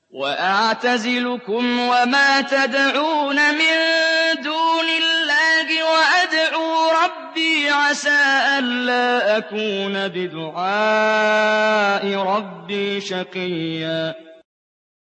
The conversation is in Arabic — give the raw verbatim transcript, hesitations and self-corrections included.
وَأَعْتَزِلُكُمْ وَمَا تَدْعُونَ مِن دُونِ اللَّهِ وَأَدْعُو رَبِّي عَسَىٰ أَلَّا أَكُونَ بِدُعَاءِ رَبِّي شَقِيًّا